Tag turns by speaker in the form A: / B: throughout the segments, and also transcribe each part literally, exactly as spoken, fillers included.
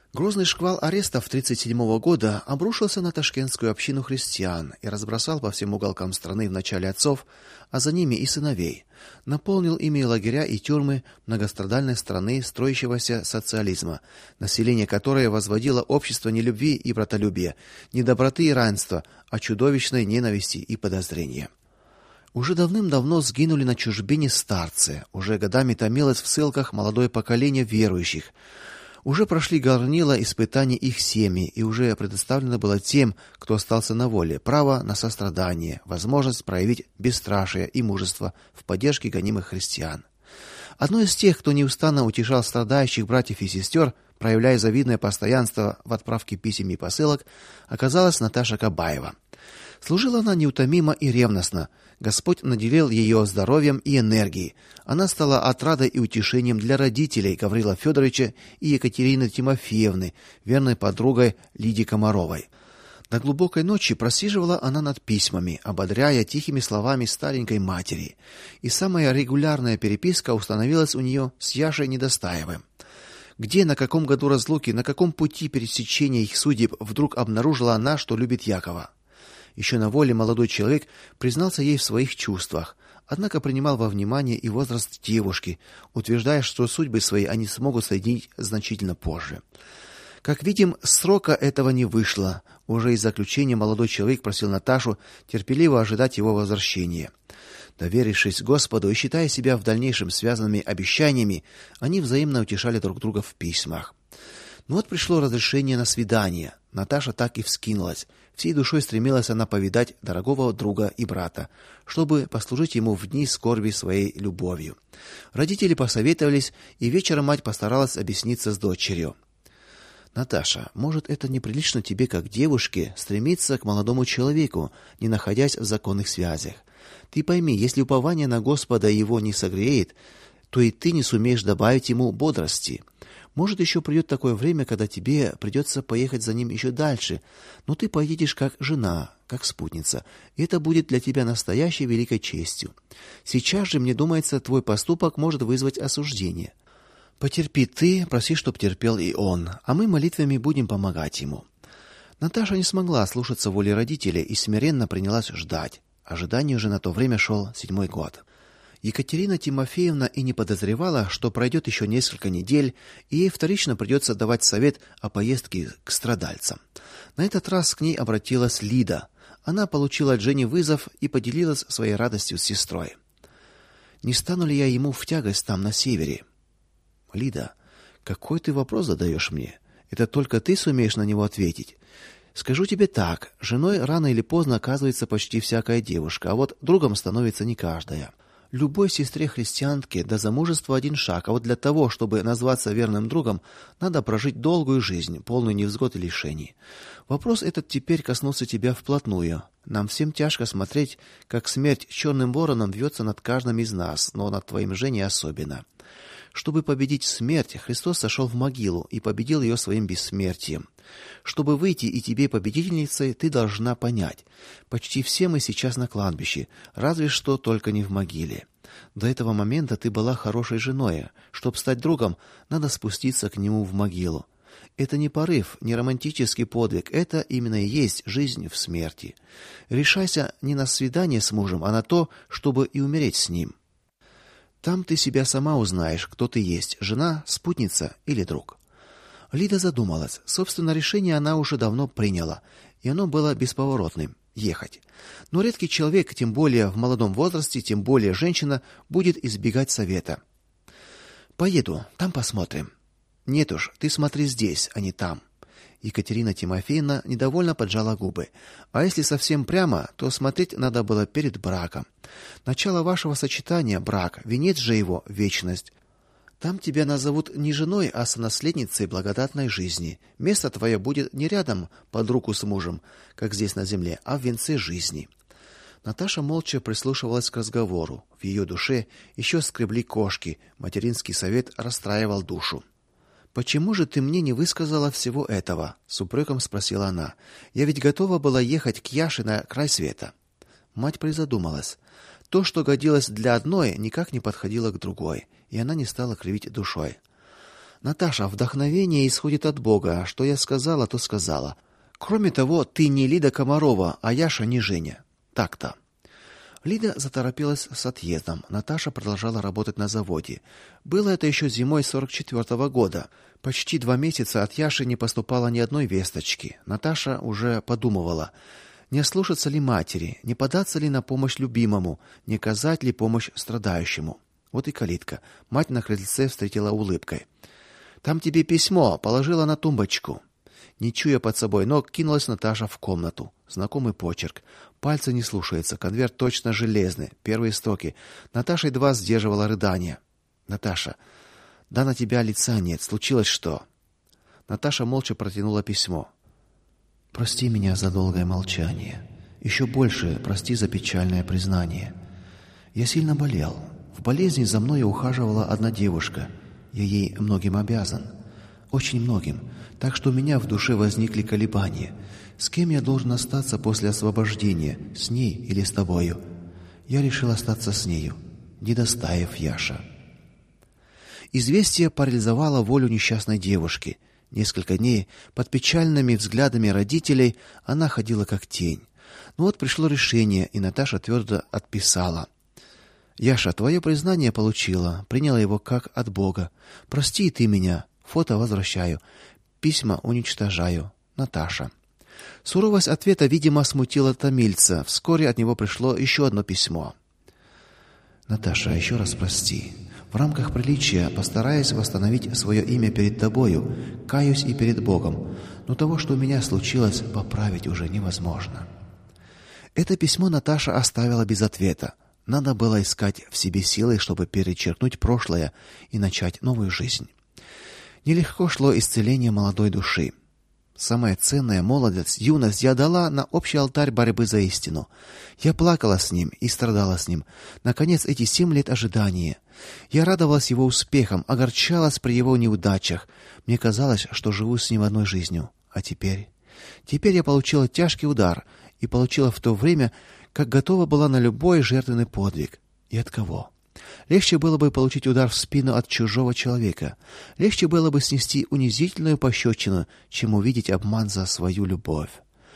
A: Грозный шквал арестов тридцать седьмого года обрушился на ташкентскую общину христиан и разбросал по всем уголкам страны вначале отцов, а за ними и сыновей. Наполнил ими лагеря и тюрьмы многострадальной страны строящегося социализма, население которой возводило общество не любви и братолюбия, не доброты и равенства, а чудовищной ненависти и подозрения. Уже давным-давно сгинули на чужбине старцы, уже годами томилось в ссылках молодое поколение верующих. Уже прошли горнила испытаний их семьи, и уже предоставлено было тем, кто остался на воле, право на сострадание, возможность проявить бесстрашие и мужество в поддержке гонимых христиан. Одной из тех, кто неустанно утешал страдающих братьев и сестер, проявляя завидное постоянство в отправке писем и посылок, оказалась Наташа Кабаева. Служила она неутомимо и ревностно. Господь наделил ее здоровьем и энергией. Она стала отрадой и утешением для родителей Гаврила Федоровича и Екатерины Тимофеевны, верной подругой Лидии Комаровой. До глубокой ночи просиживала она над письмами, ободряя тихими словами старенькой матери. И самая регулярная переписка установилась у нее с Яшей Недостаевым. Где, на каком году разлуки, на каком пути пересечения их судеб вдруг обнаружила она, что любит Якова. Еще на воле молодой человек признался ей в своих чувствах, однако принимал во внимание и возраст девушки, утверждая, что судьбы свои они смогут соединить значительно позже. Как видим, срока этого не вышло. Уже из заключения молодой человек просил Наташу терпеливо ожидать его возвращения. Доверившись Господу и считая себя в дальнейшем связанными обещаниями, они взаимно утешали друг друга в письмах. Но вот пришло разрешение на свидание. Наташа так и вскинулась. Всей душой стремилась она повидать дорогого друга и брата, чтобы послужить ему в дни скорби своей любовью. Родители посоветовались, и вечером мать постаралась объясниться с дочерью. Наташа, может, это неприлично тебе, как девушке, стремиться к молодому человеку, не находясь в законных связях. Ты пойми, если упование на Господа его не согреет, то и ты не сумеешь добавить ему бодрости. Может, еще придет такое время, когда тебе придется поехать за ним еще дальше, но ты поедешь как жена, как спутница. И это будет для тебя настоящей великой честью. Сейчас же, мне думается, твой поступок может вызвать осуждение. Потерпи ты, проси, чтоб терпел и он, а мы молитвами будем помогать ему. Наташа не смогла слушаться воли родителей и смиренно принялась ждать. Ожиданию же на то время шел седьмой год. Екатерина Тимофеевна и не подозревала, что пройдет еще несколько недель, и ей вторично придется давать совет о поездке к страдальцам. На этот раз к ней обратилась Лида. Она получила от Жени вызов и поделилась своей радостью с сестрой. Не стану ли я ему в тягость там на севере? Лида, какой ты вопрос задаешь мне? Это только ты сумеешь на него ответить. Скажу тебе так: женой рано или поздно оказывается почти всякая девушка, а вот другом становится не каждая. Любой сестре-христианке до замужества один шаг, а вот для того, чтобы назваться верным другом, надо прожить долгую жизнь, полную невзгод и лишений. Вопрос этот теперь коснулся тебя вплотную. Нам всем тяжко смотреть, как смерть черным вороном вьется над каждым из нас, но над твоим Женей особенно. Чтобы победить смерть, Христос сошел в могилу и победил ее своим бессмертием. Чтобы выйти и тебе победительницей, ты должна понять: почти все мы сейчас на кладбище, разве что только не в могиле. До этого момента ты была хорошей женой. Чтобы стать другом, надо спуститься к нему в могилу. Это не порыв, не романтический подвиг, это именно и есть жизнь в смерти. Решайся не на свидание с мужем, а на то, чтобы и умереть с ним. Там ты себя сама узнаешь, кто ты есть: жена, спутница или друг. Лида задумалась. Собственно, решение она уже давно приняла, и оно было бесповоротным ехать. Но редкий человек, тем более в молодом возрасте, тем более женщина, будет избегать совета. Поеду, там посмотрим. Нет уж, ты смотри здесь, а не там. Екатерина Тимофеевна недовольно поджала губы. А если совсем прямо, то смотреть надо было перед браком. Начало вашего сочетания брак, венец же его вечность. Там тебя назовут не женой, а сонаследницей благодатной жизни. Место твое будет не рядом под руку с мужем, как здесь на земле, а в венце жизни. Наташа молча прислушивалась к разговору. В ее душе еще скребли кошки. Материнский совет расстраивал душу. Почему же ты мне не высказала всего этого? С упреком спросила она. Я ведь готова была ехать к Яше на край света. Мать призадумалась. То, что годилось для одной, никак не подходило к другой, и она не стала кривить душой. Наташа, вдохновение исходит от Бога. Что я сказала, то сказала. Кроме того, ты не Лида Комарова, а Яша не Женя. Так-то. Лида заторопилась с отъездом. Наташа продолжала работать на заводе. Было это еще зимой сорок четвёртого года. Почти два месяца от Яши не поступало ни одной весточки. Наташа уже подумывала, не ослушаться ли матери, не податься ли на помощь любимому, не оказать ли помощь страдающему. Вот и калитка. Мать на крыльце встретила улыбкой. Там тебе письмо, положила на тумбочку. Не чуя под собой ног, кинулась Наташа в комнату. Знакомый почерк. Пальцы не слушаются, конверт точно железный. Первые строки. Наташа едва сдерживала рыдания. Наташа, да на тебя лица нет, случилось что? Наташа молча протянула письмо. Прости меня за долгое молчание. Еще больше прости за печальное признание. Я сильно болел. В болезни за мной ухаживала одна девушка. Я ей многим обязан. Очень многим. Так что у меня в душе возникли колебания. С кем я должен остаться после освобождения? С ней или с тобою? Я решил остаться с нею. Недостаев Яша. Известие парализовало волю несчастной девушки. Несколько дней под печальными взглядами родителей она ходила как тень. Но вот пришло решение, и Наташа твердо отписала. Яша, твое признание получила, приняла его как от Бога. Прости ты меня. Фото возвращаю. Письма уничтожаю. Наташа. Суровость ответа, видимо, смутила томильца. Вскоре от него пришло еще одно письмо. Наташа, еще раз прости. В рамках приличия постараюсь восстановить свое имя перед тобою, каюсь и перед Богом. Но того, что у меня случилось, поправить уже невозможно. Это письмо Наташа оставила без ответа. Надо было искать в себе силы, чтобы перечеркнуть прошлое и начать новую жизнь. Нелегко шло исцеление молодой души. Самое ценное, молодость, юность я дала на общий алтарь борьбы за истину. Я плакала с ним и страдала с ним. Наконец, эти семь лет ожидания. Я радовалась его успехам, огорчалась при его неудачах. Мне казалось, что живу с ним одной жизнью. А теперь? Теперь я получила тяжкий удар. И получила в то время, как готова была на любой жертвенный подвиг. И от кого? Легче было бы получить удар в спину от чужого человека. Легче было бы снести унизительную пощечину, чем увидеть обман за свою любовь.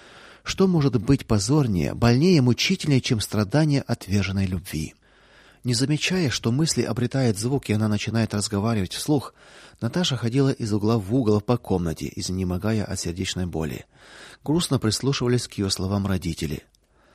A: Что может быть позорнее, больнее, мучительнее, чем страдание отверженной любви? Не замечая, что мысли обретают звук, и она начинает разговаривать вслух, Наташа ходила из угла в угол по комнате, изнемогая от сердечной боли. Грустно прислушивались к ее словам родители.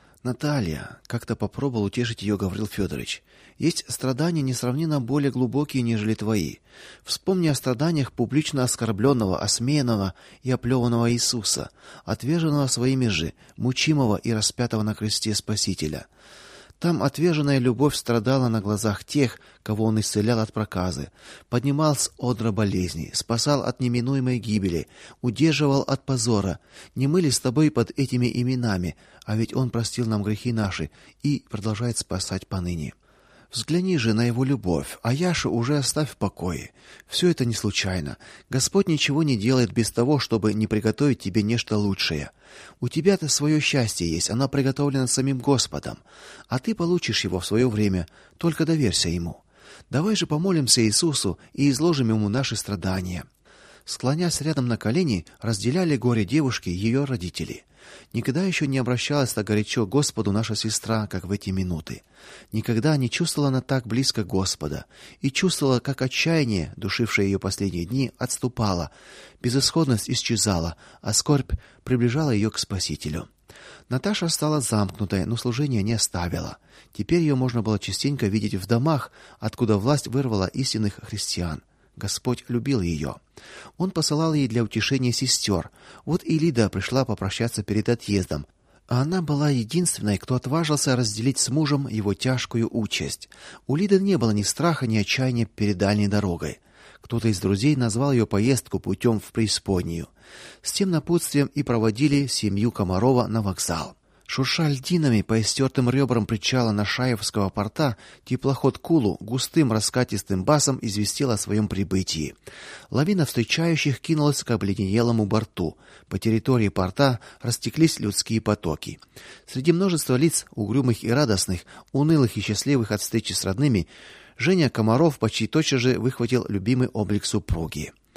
A: Наталья, как-то попробовал утешить ее Гаврил Федорович. Есть страдания несравненно более глубокие, нежели твои. Вспомни о страданиях публично оскорбленного, осмеянного и оплеванного Иисуса, отверженного своими же, мучимого и распятого на кресте Спасителя. Там отверженная любовь страдала на глазах тех, кого он исцелял от проказы, поднимал с одра болезней, спасал от неминуемой гибели, удерживал от позора. Не мы ли с тобой под этими именами, а ведь он простил нам грехи наши и продолжает спасать поныне. Взгляни же на его любовь, а Яшу уже оставь в покое. Все это не случайно. Господь ничего не делает без того, чтобы не приготовить тебе нечто лучшее. У тебя-то свое счастье есть, оно приготовлено самим Господом, а ты получишь его в свое время, только доверься ему. Давай же помолимся Иисусу и изложим ему наши страдания. Склонясь рядом на колени, разделяли горе девушки ее родители. Никогда еще не обращалась так горячо к Господу наша сестра, как в эти минуты. Никогда не чувствовала она так близко Господа и чувствовала, как отчаяние, душившее ее последние дни, отступало, безысходность исчезала, а скорбь приближала ее к Спасителю. Наташа стала замкнутой, но служение не оставила. Теперь ее можно было частенько видеть в домах, откуда власть вырвала истинных христиан. Господь любил ее. Он посылал ей для утешения сестер. Вот и Лида пришла попрощаться перед отъездом. А она была единственной, кто отважился разделить с мужем его тяжкую участь. У Лиды не было ни страха, ни отчаяния перед дальней дорогой. Кто-то из друзей назвал ее поездку путем в преисподнюю. С тем напутствием и проводили семью Комарова на вокзал. Шурша льдинами по истертым ребрам причала Нашаевского порта, теплоход Кулу густым раскатистым басом известил о своем прибытии. Лавина встречающих кинулась к обледенелому борту. По территории порта растеклись людские потоки. Среди множества лиц, угрюмых и радостных, унылых и счастливых от встречи с родными, Женя Комаров почти тотчас же выхватил любимый облик супруги.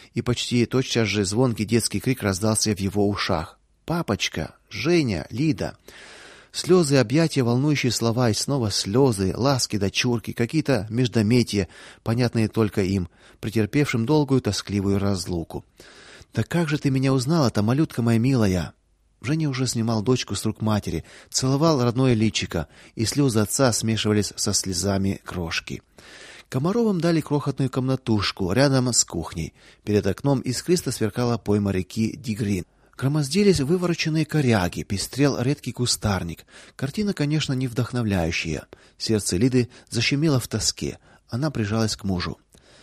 A: и почти тотчас же звонкий детский крик раздался в его ушах. Папочка, Женя, Лида. Слезы, объятия, волнующие слова и снова слезы, ласки дочурки, какие-то междометия, понятные только им, претерпевшим долгую тоскливую разлуку. Да как же ты меня узнала-то, малютка моя милая? Женя уже снимал дочку с рук матери, целовал родное личико, и слезы отца смешивались со слезами крошки. Комаровым дали крохотную комнатушку рядом с кухней. Перед окном искристо сверкала пойма реки Дигрин. Громоздились вывороченные коряги, пестрел редкий кустарник. Картина, конечно, не вдохновляющая. Сердце Лиды защемило в тоске. Она прижалась к мужу.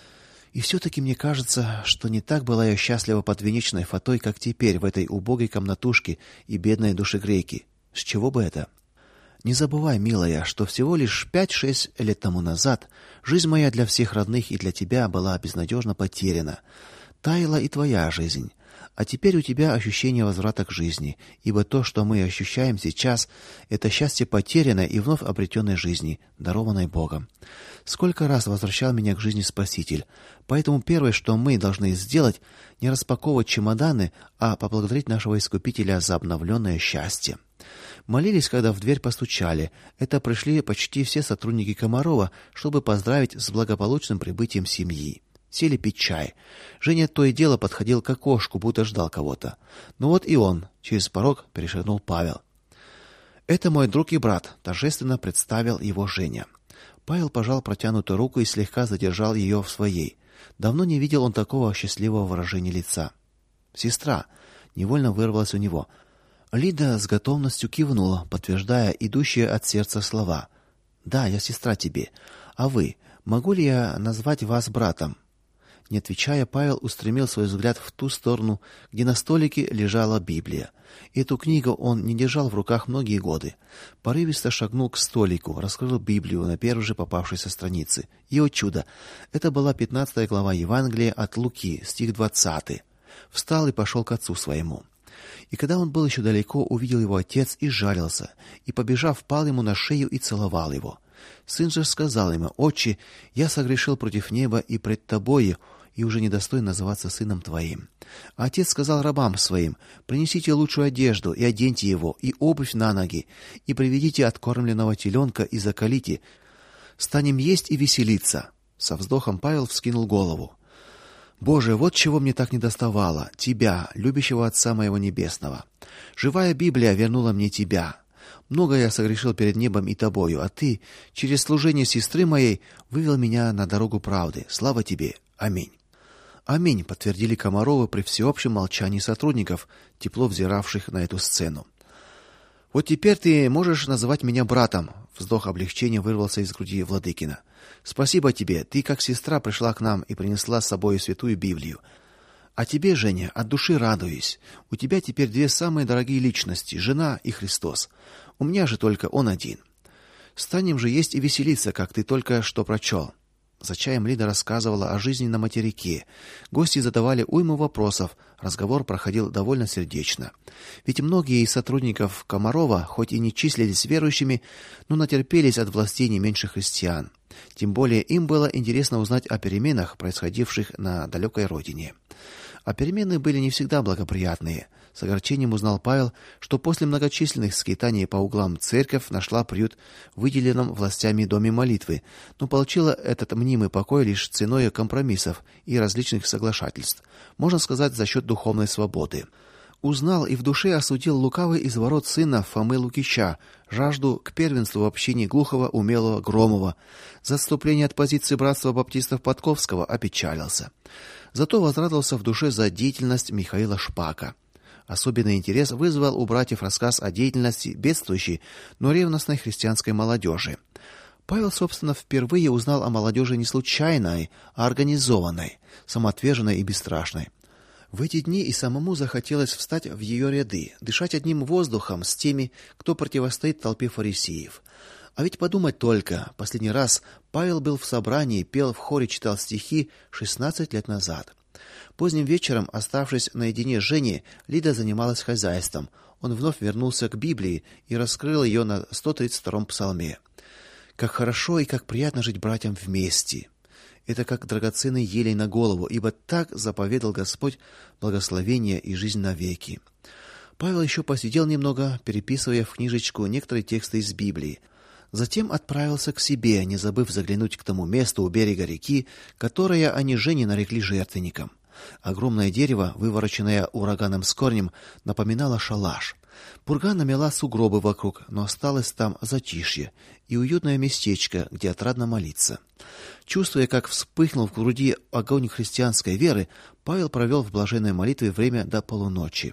A: И все таки мне кажется, что не так была я счастлива под венечной фатой, как теперь в этой убогой комнатушке и бедной душегрейке. С чего бы это? Не забывай, милая, что всего лишь пять-шесть лет тому назад жизнь моя для всех родных и для тебя была безнадежно потеряна. Таяла и твоя жизнь. А теперь у тебя ощущение возврата к жизни, ибо то, что мы ощущаем сейчас, это счастье потерянной и вновь обретенной жизни, дарованной Богом. Сколько раз возвращал меня к жизни Спаситель. Поэтому первое, что мы должны сделать, не распаковывать чемоданы, а поблагодарить нашего Искупителя за обновленное счастье. Молились, когда в дверь постучали. Это пришли почти все сотрудники Комарова, чтобы поздравить с благополучным прибытием семьи. Сели пить чай. Женя то и дело подходил к окошку, будто ждал кого-то. Ну вот и он, через порог перешагнул Павел. Это мой друг и брат, торжественно представил его Женя. Павел пожал протянутую руку и слегка задержал ее в своей. Давно не видел он такого счастливого выражения лица. Сестра, невольно вырвалось у него. Лида с готовностью кивнула, подтверждая идущие от сердца слова. Да, я сестра тебе. А вы, могу ли я назвать вас братом? Не отвечая, Павел устремил свой взгляд в ту сторону, где на столике лежала Библия. Эту книгу он не держал в руках многие годы. Порывисто шагнул к столику, раскрыл Библию на первой же попавшейся странице. И, о чудо, это была пятнадцатая глава Евангелия от Луки, стих двадцатый. Встал и пошел к отцу своему. И когда он был еще далеко, увидел его отец и сжалился, и, побежав, пал ему на шею и целовал его. Сын же сказал ему: «Отче, я согрешил против неба и пред тобою, и уже недостоин называться сыном твоим». А отец сказал рабам своим: «Принесите лучшую одежду и оденьте его, и обувь на ноги, и приведите откормленного теленка и заколите. Станем есть и веселиться». Со вздохом Павел вскинул голову. Боже, вот чего мне так недоставало: тебя, любящего Отца моего небесного. Живая Библия вернула мне тебя. Много я согрешил перед небом и тобою, а ты через служение сестры моей вывел меня на дорогу правды. Слава тебе. Аминь. Аминь, подтвердили Комаровы при всеобщем молчании сотрудников, тепло взиравших на эту сцену. Вот теперь ты можешь называть меня братом. Вздох облегчения вырвался из груди Владыкина. Спасибо тебе. Ты, как сестра, пришла к нам и принесла с собой святую Библию. А тебе, Женя, от души радуюсь. У тебя теперь две самые дорогие личности: жена и Христос. У меня же только он один. Станем же есть и веселиться, как ты только что прочел. За чаем Лида рассказывала о жизни на материке. Гости задавали уйму вопросов. Разговор проходил довольно сердечно. Ведь многие из сотрудников Комарова, хоть и не числились верующими, но натерпелись от властей не меньше христиан. Тем более им было интересно узнать о переменах, происходивших на далекой родине. А перемены были не всегда благоприятные. С огорчением узнал Павел, что после многочисленных скитаний по углам церковь нашла приют в выделенном властями доме молитвы, но получила этот мнимый покой лишь ценой компромиссов и различных соглашательств, можно сказать, за счет духовной свободы. Узнал и в душе осудил лукавый изворот сына Фомы Лукича, жажду к первенству в общине глухого, умелого Громова. За отступление от позиции братства баптистов Подковского опечалился. Зато возрадовался в душе за деятельность Михаила Шпака. Особенный интерес вызвал у братьев рассказ о деятельности бедствующей, но ревностной христианской молодежи. Павел, собственно, впервые узнал о молодежи не случайной, а организованной, самоотверженной и бесстрашной. В эти дни и самому захотелось встать в ее ряды, дышать одним воздухом с теми, кто противостоит толпе фарисеев. А ведь подумать только, последний раз Павел был в собрании, пел в хоре, читал стихи шестнадцать лет назад. Поздним вечером, оставшись наедине с Женей, Лида занималась хозяйством. Он вновь вернулся к Библии и раскрыл ее на сто тридцать втором псалме. Как хорошо и как приятно жить братьям вместе. Это как драгоценный елей на голову, ибо так заповедал Господь благословение и жизнь навеки. Павел еще посидел немного, переписывая в книжечку некоторые тексты из Библии. Затем отправился к себе, не забыв заглянуть к тому месту у берега реки, которое они с Женей нарекли жертвенником. Огромное дерево, вывороченное ураганом с корнем, напоминало шалаш. Пурга намела сугробы вокруг, но осталось там затишье и уютное местечко, где отрадно молиться. Чувствуя, как вспыхнул в груди огонь христианской веры, Павел провел в блаженной молитве время до полуночи.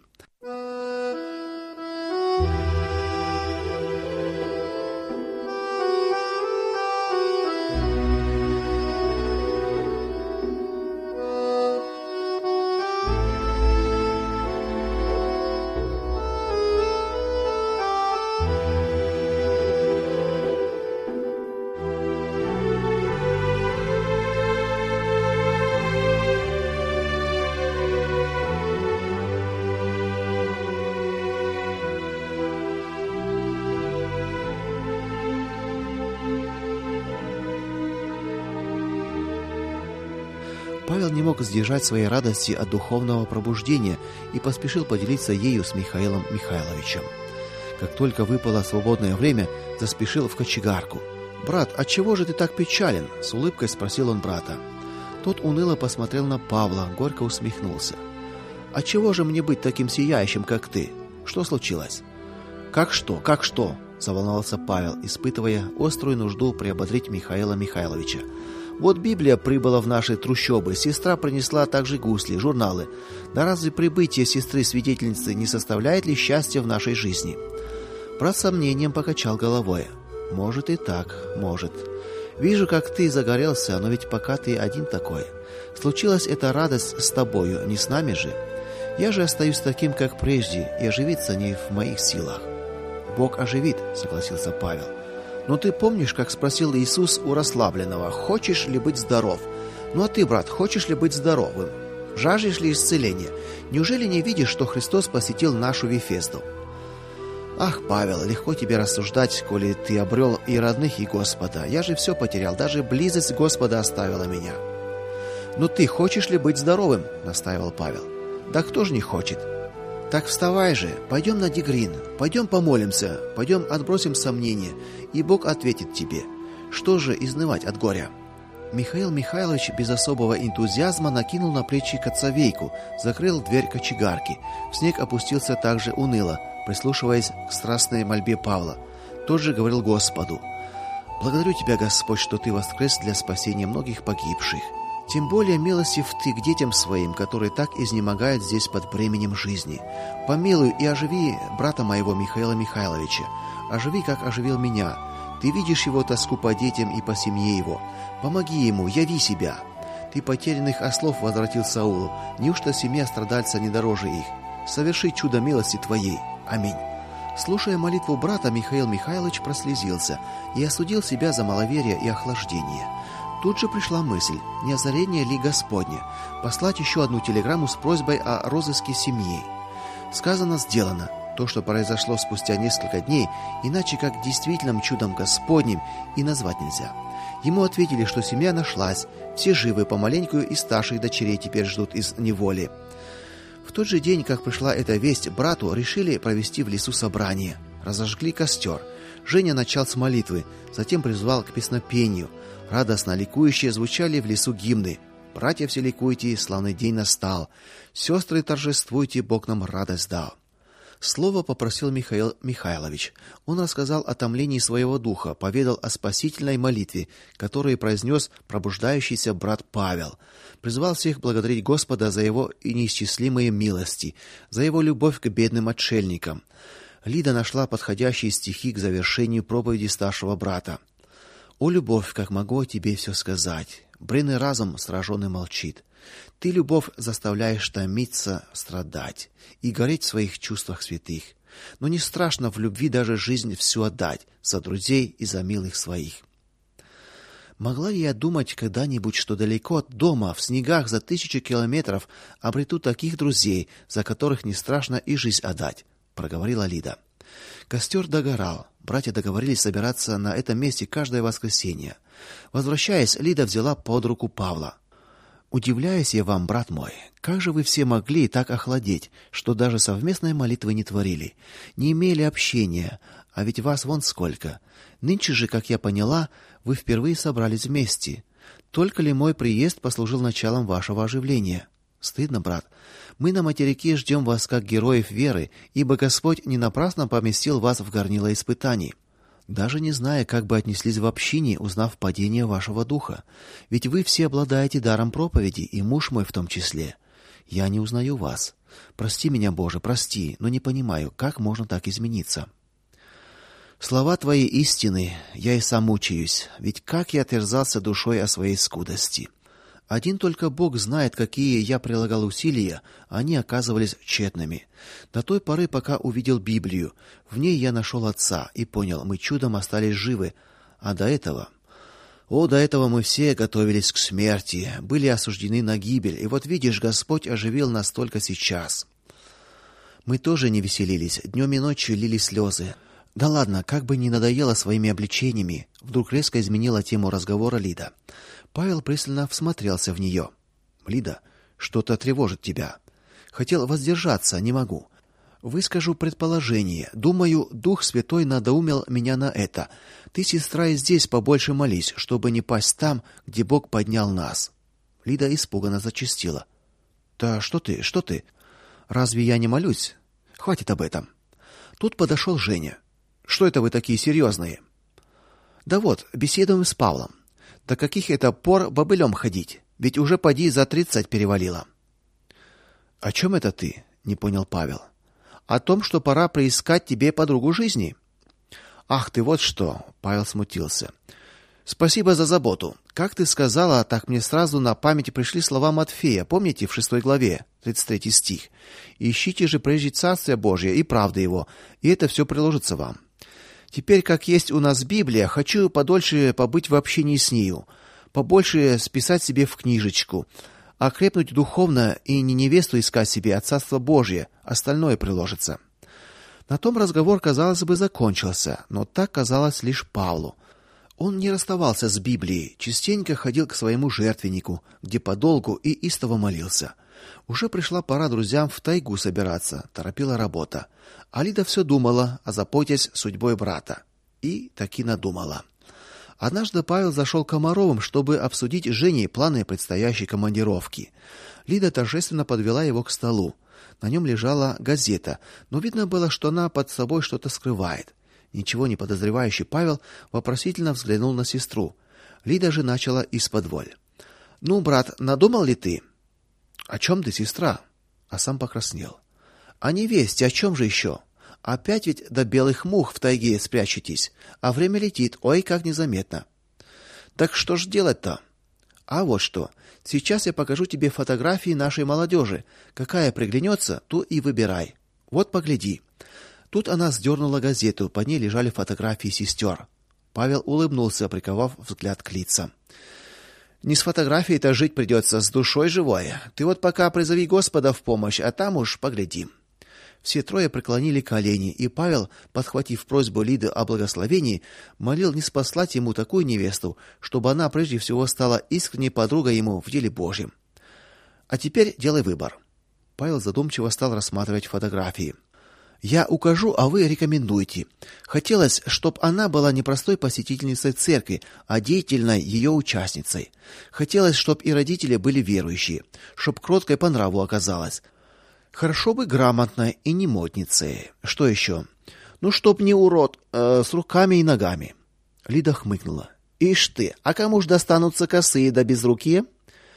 A: Павел не мог сдержать своей радости от духовного пробуждения и поспешил поделиться ею с Михаилом Михайловичем. Как только выпало свободное время, заспешил в кочегарку. "Брат, отчего же ты так печален?" с улыбкой спросил он брата. Тот уныло посмотрел на Павла, горько усмехнулся. "Отчего же мне быть таким сияющим, как ты? Что случилось?" "Как что? Как что?" заволновался Павел, испытывая острую нужду приободрить Михаила Михайловича. "Вот Библия прибыла в наши трущобы, сестра принесла также гусли, журналы. Да разве прибытие сестры-свидетельницы не составляет ли счастья в нашей жизни?" Брат с сомнением покачал головой. "Может и так, может. Вижу, как ты загорелся, но ведь пока ты один такой. Случилась эта радость с тобою, не с нами же. Я же остаюсь таким, как прежде, и оживиться не в моих силах." "Бог оживит", согласился Павел. "Но ты помнишь, как спросил Иисус у расслабленного: хочешь ли быть здоров? Ну а ты, брат, хочешь ли быть здоровым? Жаждешь ли исцеления? Неужели не видишь, что Христос посетил нашу Вифезду?" "Ах, Павел, легко тебе рассуждать, коли ты обрел и родных, и Господа. Я же все потерял, даже близость Господа оставила меня." "Но ты хочешь ли быть здоровым?" настаивал Павел. "Да кто же не хочет? Так вставай же, пойдем на Дегрин, пойдем помолимся, пойдем отбросим сомнения, и Бог ответит тебе. Что же изнывать от горя?" Михаил Михайлович без особого энтузиазма накинул на плечи кацавейку, закрыл дверь кочегарки. В снег опустился также уныло, прислушиваясь к страстной мольбе Павла. Тот же говорил Господу: "Благодарю тебя, Господь, что ты воскрес для спасения многих погибших. Тем более милостив ты к детям своим, которые так изнемогают здесь под бременем жизни. Помилуй и оживи брата моего Михаила Михайловича. Оживи, как оживил меня. Ты видишь его тоску по детям и по семье его. Помоги ему, яви себя. Ты потерянных ослов возвратил Саулу. Неужто семья страдальца не дороже их? Соверши чудо милости твоей. Аминь." Слушая молитву брата, Михаил Михайлович прослезился и осудил себя за маловерие и охлаждение. Тут же пришла мысль: не озарение ли Господне послать еще одну телеграмму с просьбой о розыске семьи. Сказано, сделано. То, что произошло спустя несколько дней, иначе как действительным чудом Господним и назвать нельзя. Ему ответили, что семья нашлась, все живы, помаленьку и старших дочерей теперь ждут из неволи. В тот же день, как пришла эта весть, брату решили провести в лесу собрание. Разожгли костер. Женя начал с молитвы, затем призвал к песнопению. Радостно ликующие звучали в лесу гимны. «Братья все ликуйте, славный день настал. Сестры торжествуйте, Бог нам радость дал». Слово попросил Михаил Михайлович. Он рассказал о томлении своего духа, поведал о спасительной молитве, которую произнес пробуждающийся брат Павел. Призвал всех благодарить Господа за его неисчислимые милости, за его любовь к бедным отшельникам. Лида нашла подходящие стихи к завершению проповеди старшего брата. «О, любовь, как могу о тебе все сказать, бренный разум сраженный молчит. Ты, любовь, заставляешь томиться, страдать и гореть в своих чувствах святых. Но не страшно в любви даже жизнь всю отдать за друзей и за милых своих». Могла ли я думать когда-нибудь, что далеко от дома, в снегах за тысячи километров, обрету таких друзей, за которых не страшно и жизнь отдать, проговорила Лида. Костер догорал. Братья договорились собираться на этом месте каждое воскресенье. Возвращаясь, Лида взяла под руку Павла. Удивляюсь я вам, брат мой, как же вы все могли так охладеть, что даже совместной молитвы не творили, не имели общения, а ведь вас вон сколько. Нынче же, как я поняла, вы впервые собрались вместе. Только ли мой приезд послужил началом вашего оживления? Стыдно, брат. Мы на материке ждем вас как героев веры, ибо Господь не напрасно поместил вас в горнило испытаний. Даже не зная, как бы отнеслись в общине, узнав падение вашего духа. Ведь вы все обладаете даром проповеди, и муж мой в том числе. Я не узнаю вас. Прости меня, Боже, прости, но не понимаю, как можно так измениться. Слова твои истины, я и сам мучаюсь, ведь как я терзался душой о своей скудости. Один только Бог знает, какие я прилагал усилия, они оказывались тщетными. До той поры, пока увидел Библию, в ней я нашел Отца и понял, мы чудом остались живы, а до этого... О, до этого мы все готовились к смерти, были осуждены на гибель, и вот видишь, Господь оживил нас только сейчас. Мы тоже не веселились, днем и ночью лили слезы. Да ладно, как бы ни надоело своими обличениями, вдруг резко изменила тему разговора Лида. Павел пристально всмотрелся в нее. Лида, что-то тревожит тебя. Хотел воздержаться, не могу. Выскажу предположение. Думаю, Дух Святой надоумил меня на это. Ты, сестра, и здесь побольше молись, чтобы не пасть там, где Бог поднял нас. Лида испуганно зачастила. Да что ты, что ты? Разве я не молюсь? Хватит об этом. Тут подошел Женя. Что это вы такие серьезные? Да вот, беседуем с Павлом. До каких это пор бобылем ходить? Ведь уже поди за тридцать перевалило. О чем это ты? Не понял Павел. О том, что пора приискать тебе подругу жизни. Ах ты вот что, Павел смутился. Спасибо за заботу. Как ты сказала, так мне сразу на память пришли слова Матфея, помните, в шестой главе, тридцать третий стих. Ищите же прежде Царствие Божие и правды его, и это все приложится вам. Теперь, как есть у нас Библия, хочу подольше побыть в общении с нею, побольше списать себе в книжечку, окрепнуть духовно и не невесту искать себе, а Царство Божие, остальное приложится. На том разговор, казалось бы, закончился, но так казалось лишь Павлу. Он не расставался с Библией, частенько ходил к своему жертвеннику, где подолгу и истово молился. Уже пришла пора друзьям в тайгу собираться, торопила работа. А Лида все думала, озаботясь судьбой брата. И таки надумала. Однажды Павел зашел к Комаровым, чтобы обсудить с Женей планы предстоящей командировки. Лида торжественно подвела его к столу. На нем лежала газета, но видно было, что она под собой что-то скрывает. Ничего не подозревающий Павел вопросительно взглянул на сестру. Лида же начала исподволь. Ну, брат, надумал ли ты? О чем ты, сестра? А сам покраснел. О невесте, о чем же еще? Опять ведь до белых мух в тайге спрячетесь, а время летит, ой, как незаметно. Так что ж делать-то? А вот что. Сейчас я покажу тебе фотографии нашей молодежи. Какая приглянется, ту и выбирай. Вот погляди. Тут она сдернула газету, под ней лежали фотографии сестер. Павел улыбнулся, приковав взгляд к лицам. Не с фотографией-то жить придется, с душой живой. Ты вот пока призови Господа в помощь, а там уж поглядим. Все трое преклонили колени, и Павел, подхватив просьбу Лиды о благословении, молил не спаслать ему такую невесту, чтобы она прежде всего стала искренней подругой ему в деле Божьем. А теперь делай выбор. Павел задумчиво стал рассматривать фотографии. Я укажу, а вы рекомендуйте. Хотелось, чтоб она была не простой посетительницей церкви, а деятельной ее участницей. Хотелось, чтоб и родители были верующие, чтоб кроткой по нраву оказалась. Хорошо бы грамотной и не модницей. Что еще? Ну, чтоб не урод, э, с руками и ногами. Лида хмыкнула. Ишь ты, а кому ж достанутся косые да безрукие?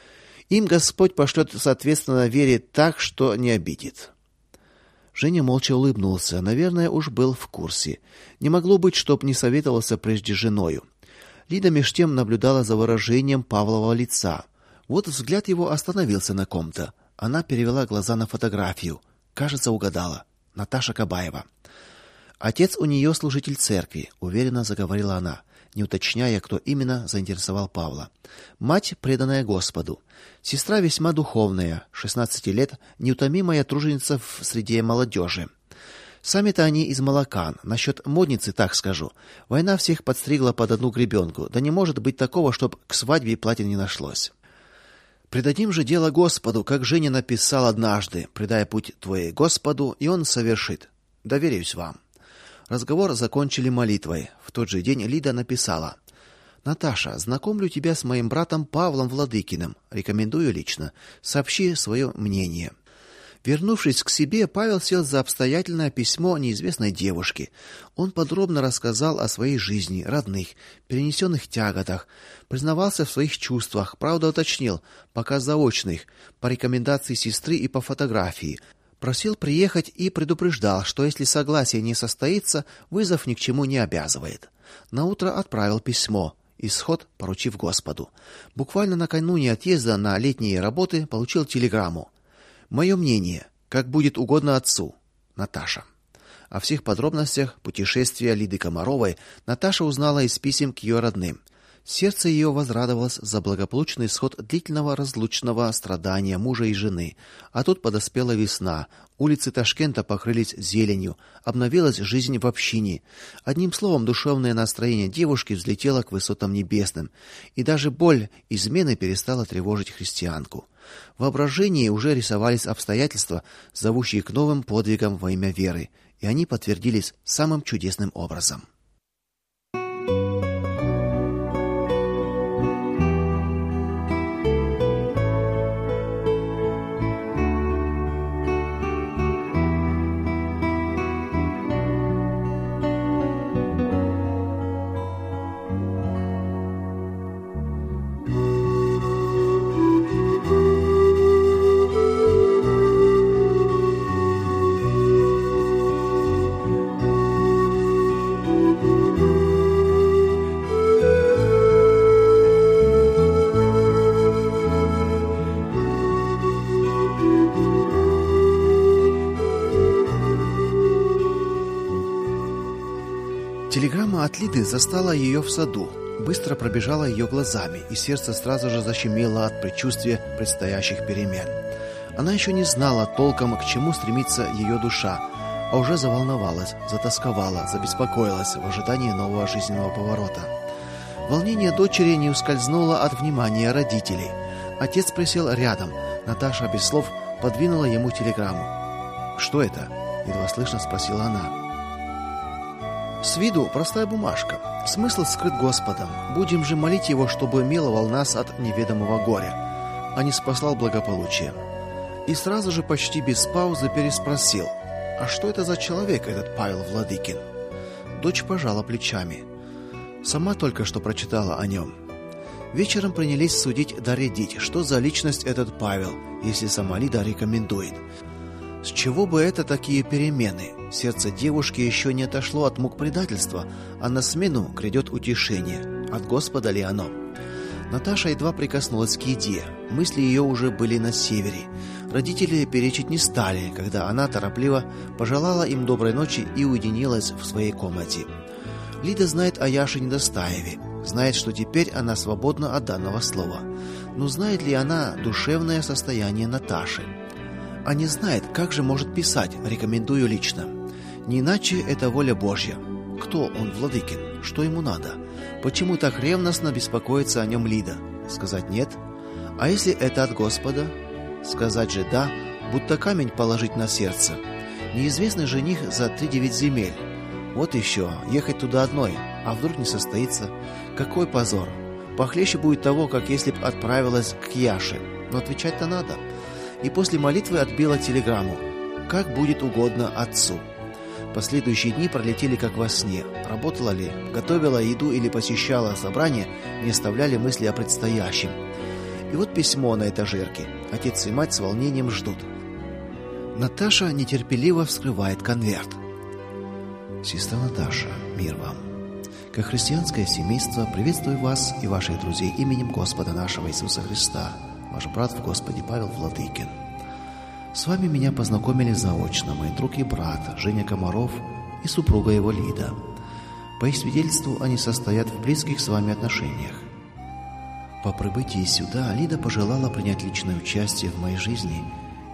A: Им Господь пошлет соответственно вере так, что не обидит. Женя молча улыбнулся, наверное, уж был в курсе. Не могло быть, чтоб не советовался прежде с женою. Лида меж тем наблюдала за выражением Павлова лица. Вот взгляд его остановился на ком-то. Она перевела глаза на фотографию. Кажется, угадала. Наташа Кабаева. Отец у нее служитель церкви, уверенно заговорила она, не уточняя, кто именно заинтересовал Павла. Мать преданная Господу. Сестра весьма духовная, шестнадцати лет, неутомимая труженица в среде молодежи. Сами-то они из Молокан. Насчет модницы так скажу. Война всех подстригла под одну гребенку. Да не может быть такого, чтоб к свадьбе платья не нашлось. Предадим же дело Господу, как Женя написал однажды: «Предай путь твой Господу, и он совершит». Доверяюсь вам. Разговор закончили молитвой. В тот же день Лида написала: Наташа, знакомлю тебя с моим братом Павлом Владыкиным. Рекомендую лично. Сообщи свое мнение. Вернувшись к себе, Павел сел за обстоятельное письмо неизвестной девушки. Он подробно рассказал о своей жизни, родных, перенесенных тяготах, признавался в своих чувствах, правда уточнил, пока заочных, по рекомендации сестры и по фотографии. Просил приехать и предупреждал, что если согласие не состоится, вызов ни к чему не обязывает. Наутро отправил письмо, исход поручив Господу. Буквально накануне отъезда на летние работы получил телеграмму: «Мое мнение, как будет угодно отцу. Наташа». О всех подробностях путешествия Лиды Комаровой Наташа узнала из писем к ее родным. Сердце ее возрадовалось за благополучный исход длительного разлучного страдания мужа и жены. А тут подоспела весна. Улицы Ташкента покрылись зеленью, обновилась жизнь в общине. Одним словом, душевное настроение девушки взлетело к высотам небесным, и даже боль измены перестала тревожить христианку. В воображении уже рисовались обстоятельства, зовущие к новым подвигам во имя веры, и они подтвердились самым чудесным образом. Телеграмма от Лиды застала ее в саду, быстро пробежала ее глазами, и сердце сразу же защемило от предчувствия предстоящих перемен. Она еще не знала толком, к чему стремится ее душа, а уже заволновалась, затосковала, забеспокоилась в ожидании нового жизненного поворота. Волнение дочери не ускользнуло от внимания родителей. Отец присел рядом. Наташа без слов подвинула ему телеграмму. «Что это?» — едва слышно спросила она. С виду простая бумажка. Смысл скрыт Господом. Будем же молить Его, чтобы миловал нас от неведомого горя, а не спасал благополучие. И сразу же почти без паузы переспросил: «А что это за человек, этот Павел Владыкин?» Дочь пожала плечами. Сама только что прочитала о нем. Вечером принялись судить да рядить, что за личность этот Павел, если сама Лида рекомендует. С чего бы это такие перемены? Сердце девушки еще не отошло от мук предательства, а на смену грядет утешение. От Господа ли оно? Наташа едва прикоснулась к еде. Мысли ее уже были на севере. Родители перечить не стали, когда она торопливо пожелала им доброй ночи и уединилась в своей комнате. Лида знает о Яше Недостаеве, знает, что теперь она свободна от данного слова. Но знает ли она душевное состояние Наташи? А не знает, как же может писать, рекомендую лично. Не иначе это воля Божья. Кто он, Владыкин? Что ему надо? Почему так ревностно беспокоится о нем Лида? Сказать нет? А если это от Господа? Сказать же да, будто камень положить на сердце. Неизвестный жених за три девять земель. Вот еще, ехать туда одной, а вдруг не состоится? Какой позор! Похлеще будет того, как если б отправилась к Яше. Но отвечать-то надо. И после молитвы отбила телеграмму: «Как будет угодно отцу». Последующие дни пролетели как во сне. Работала ли, готовила еду или посещала собрания, не оставляли мысли о предстоящем. И вот письмо на этажерке. Отец и мать с волнением ждут. Наташа нетерпеливо вскрывает конверт. «Сестра Наташа, мир вам. Как христианское семейство приветствую вас и ваших друзей именем Господа нашего Иисуса Христа. Ваш брат в Господе Павел Владыкин. С вами меня познакомили заочно мой друг и брат Женя Комаров и супруга его Лида. По их свидетельству, они состоят в близких с вами отношениях. По прибытии сюда Лида пожелала принять личное участие в моей жизни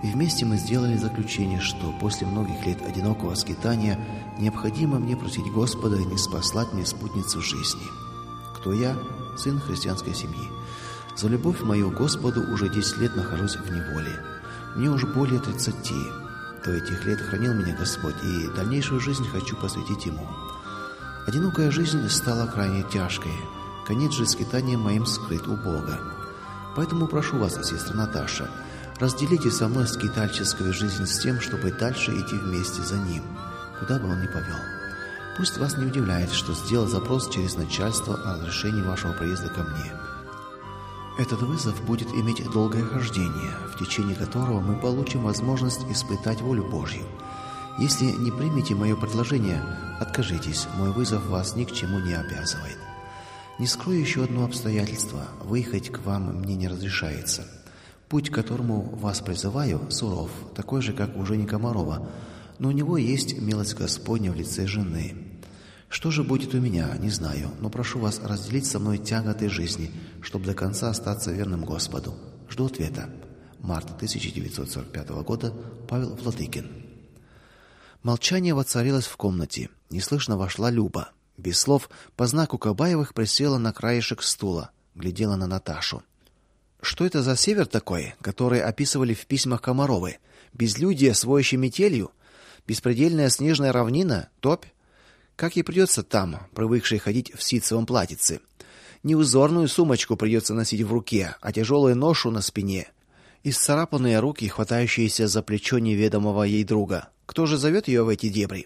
A: И вместе мы сделали заключение, что после многих лет одинокого скитания необходимо мне просить Господа не спаслать мне спутницу жизни. Кто я? Сын христианской семьи. За любовь мою к Господу уже десять лет нахожусь в неволе. Мне уже более тридцати. До этих лет хранил меня Господь, и дальнейшую жизнь хочу посвятить Ему. Одинокая жизнь стала крайне тяжкой. Конец же скитания моим скрыт у Бога. Поэтому прошу вас, сестра Наташа, разделите со мной скитальческую жизнь с тем, чтобы дальше идти вместе за Ним, куда бы Он ни повел. Пусть вас не удивляет, что сделал запрос через начальство о разрешении вашего проезда ко мне. Этот вызов будет иметь долгое хождение, в течение которого мы получим возможность испытать волю Божью. Если не примете мое предложение, откажитесь, мой вызов вас ни к чему не обязывает. Не скрою еще одно обстоятельство: выехать к вам мне не разрешается. Путь, к которому вас призываю, суров, такой же, как у Жени Комарова, но у него есть милость Господня в лице жены. Что же будет у меня, не знаю, но прошу вас разделить со мной тяготы жизни, чтобы до конца остаться верным Господу. Жду ответа. Март тысяча девятьсот сорок пятого года. Павел Владыкин. Молчание воцарилось в комнате. Неслышно вошла Люба. Без слов, по знаку Кабаевых присела на краешек стула, глядела на Наташу. Что это за север такой, который описывали в письмах Комаровой? Безлюдье с воющей метелью? Беспредельная снежная равнина? Топь? Как ей придется там, привыкшей ходить в ситцевом платьице? Не узорную сумочку придется носить в руке, а тяжелую ношу на спине. Исцарапанные руки, хватающиеся за плечо неведомого ей друга. Кто же зовет ее в эти дебри?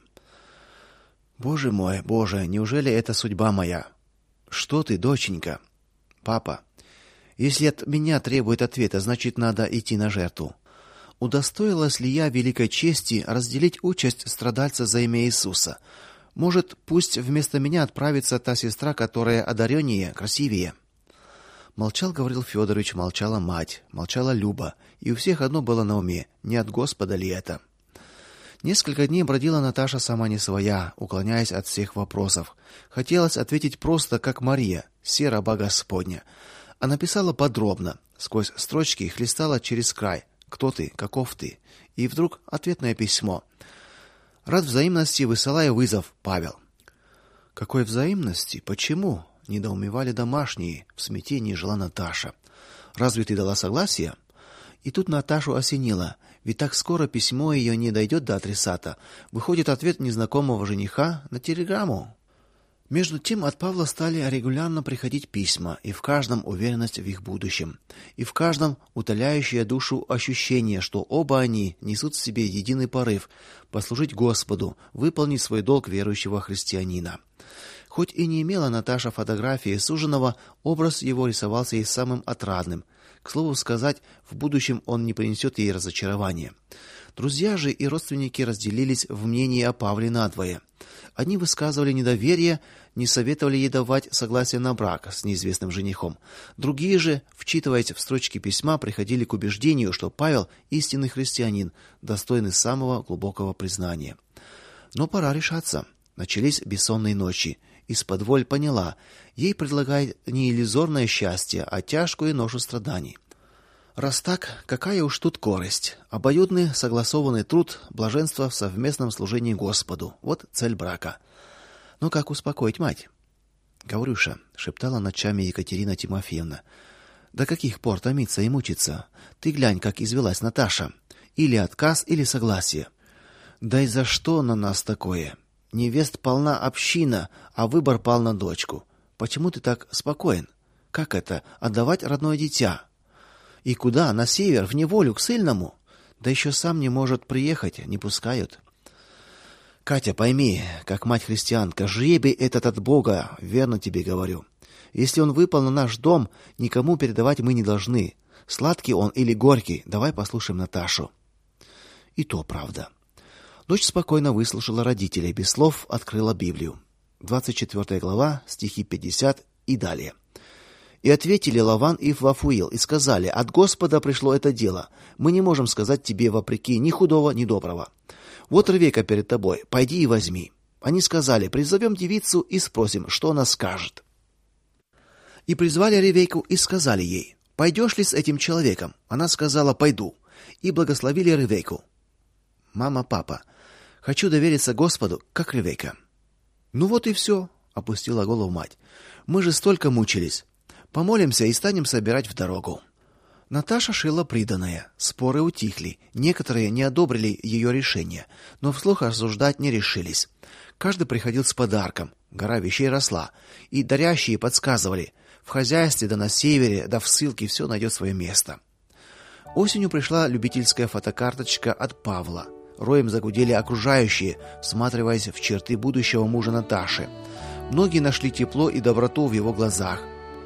A: Боже мой, Боже, неужели это судьба моя? Что ты, доченька? Папа, если от меня требует ответа, значит, надо идти на жертву. Удостоилась ли я великой чести разделить участь страдальца за имя Иисуса? Может, пусть вместо меня отправится та сестра, которая одареннее, красивее. Молчал Гаврил Федорович, молчала мать, молчала Люба, и у всех одно было на уме: не от Господа ли это? Несколько дней бродила Наташа сама не своя, уклоняясь от всех вопросов. Хотелось ответить просто, как Мария: «Се раба Господня». А написала подробно, сквозь строчки хлестала через край: «Кто ты? Каков ты?» И вдруг ответное письмо. Рад взаимности, высылая вызов, Павел. Какой взаимности? Почему? Недоумевали домашние, в смятении жила Наташа. Разве ты дала согласие? И тут Наташу осенило: ведь так скоро письмо ее не дойдет до адресата. Выходит ответ незнакомого жениха на телеграмму. Между тем от Павла стали регулярно приходить письма, и в каждом уверенность в их будущем, и в каждом утоляющее душу ощущение, что оба они несут в себе единый порыв послужить Господу, выполнить свой долг верующего христианина. Хоть и не имела Наташа фотографии суженого, образ его рисовался ей самым отрадным. К слову сказать, в будущем он не принесет ей разочарования. Друзья же и родственники разделились в мнении о Павле надвое. Одни высказывали недоверие, не советовали ей давать согласие на брак с неизвестным женихом. Другие же, вчитываясь в строчки письма, приходили к убеждению, что Павел истинный христианин, достойный самого глубокого признания. Но пора решаться. Начались бессонные ночи. Исподволь поняла: ей предлагают не иллюзорное счастье, а тяжкую ношу страданий. Раз так, какая уж тут корость? Обоюдный согласованный труд, блаженство в совместном служении Господу. Вот цель брака. Но как успокоить мать? Гаврюша, шептала ночами Екатерина Тимофеевна. До каких пор томиться и мучиться? Ты глянь, как извелась Наташа. Или отказ, или согласие. Да и за что на нас такое? Невест полна община, а выбор пал на дочку. Почему ты так спокоен? Как это отдавать родное дитя? И куда? На север, в неволю, к ссыльному? Да еще сам не может приехать, не пускают. Катя, пойми, как мать-христианка, жребий этот от Бога, верно тебе говорю. Если он выпал на наш дом, никому передавать мы не должны. Сладкий он или горький, давай послушаем Наташу. И то правда. Дочь спокойно выслушала родителей, без слов открыла Библию. двадцать четвёртая глава, стихи пятьдесят и далее. И ответили Лаван и Вафуил, и сказали: от Господа пришло это дело. Мы не можем сказать тебе вопреки ни худого, ни доброго. Вот Ревека перед тобой, пойди и возьми. Они сказали: призовем девицу и спросим, что она скажет. И призвали Ревеку и сказали ей: пойдешь ли с этим человеком? Она сказала: пойду. и благословили Ревекку. Мама, папа, хочу довериться Господу, как Ревекка. Ну вот и все, опустила голову мать. Мы же столько мучились. Помолимся и станем собирать в дорогу. Наташа шила приданое. Споры утихли. Некоторые не одобрили ее решение, но вслух осуждать не решились. Каждый приходил с подарком. Гора вещей росла, и дарящие подсказывали: в хозяйстве, да на севере, да в ссылке все найдет свое место. Осенью пришла любительская фотокарточка от Павла. Роем загудели окружающие, всматриваясь в черты будущего мужа Наташи. Многие нашли тепло и доброту в его глазах.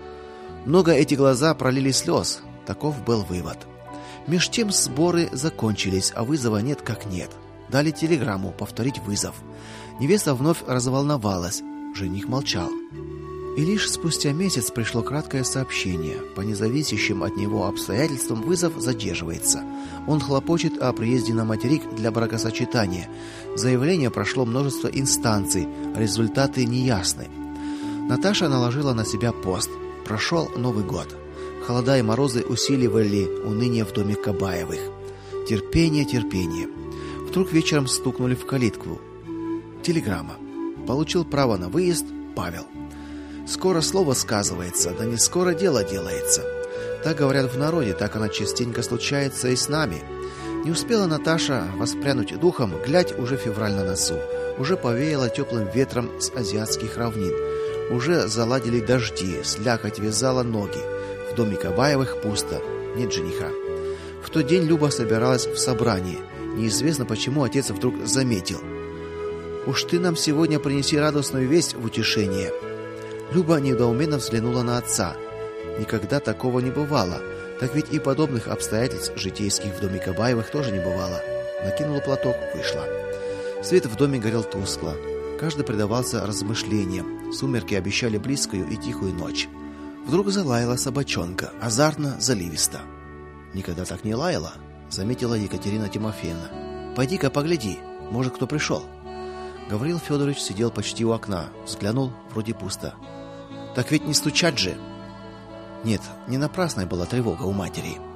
A: Много эти глаза пролили слез. Таков был вывод. Меж тем сборы закончились, а вызова нет как нет. Дали телеграмму повторить вызов. Невеста вновь разволновалась, жених молчал. И лишь спустя месяц пришло краткое сообщение: по независящим от него обстоятельствам вызов задерживается. Он хлопочет о приезде на материк для бракосочетания. Заявление прошло множество инстанций, результаты неясны. Наташа наложила на себя пост. Прошел Новый год. Холода и морозы усиливали уныние в доме Кабаевых. Терпение, терпение. Вдруг вечером стукнули в калитку. Телеграмма. Получил право на выезд Павел. Скоро слово сказывается, да не скоро дело делается. Так говорят в народе, так она частенько случается и с нами. Не успела Наташа воспрянуть духом, глядь, уже февраль на носу. Уже повеяло теплым ветром с азиатских равнин. Уже заладили дожди, слякоть вязала ноги. В доме Кабаевых пусто, нет жениха. В тот день Люба собиралась в собрание. Неизвестно почему отец вдруг заметил: "Уж ты нам сегодня принеси радостную весть в утешение". Люба недоуменно взглянула на отца. Никогда такого не бывало. Так ведь и подобных обстоятельств житейских в доме Кабаевых тоже не бывало. Накинула платок, вышла. Свет в доме горел тускло. Каждый предавался размышлениям. Сумерки обещали близкую и тихую ночь. Вдруг залаяла собачонка, азартно, заливисто. Никогда так не лаяла, заметила Екатерина Тимофеевна. Пойди-ка погляди, может, кто пришел. Гаврил Федорович сидел почти у окна, взглянул, вроде пусто. Так ведь не стучать же. Нет, не напрасной была тревога у матери.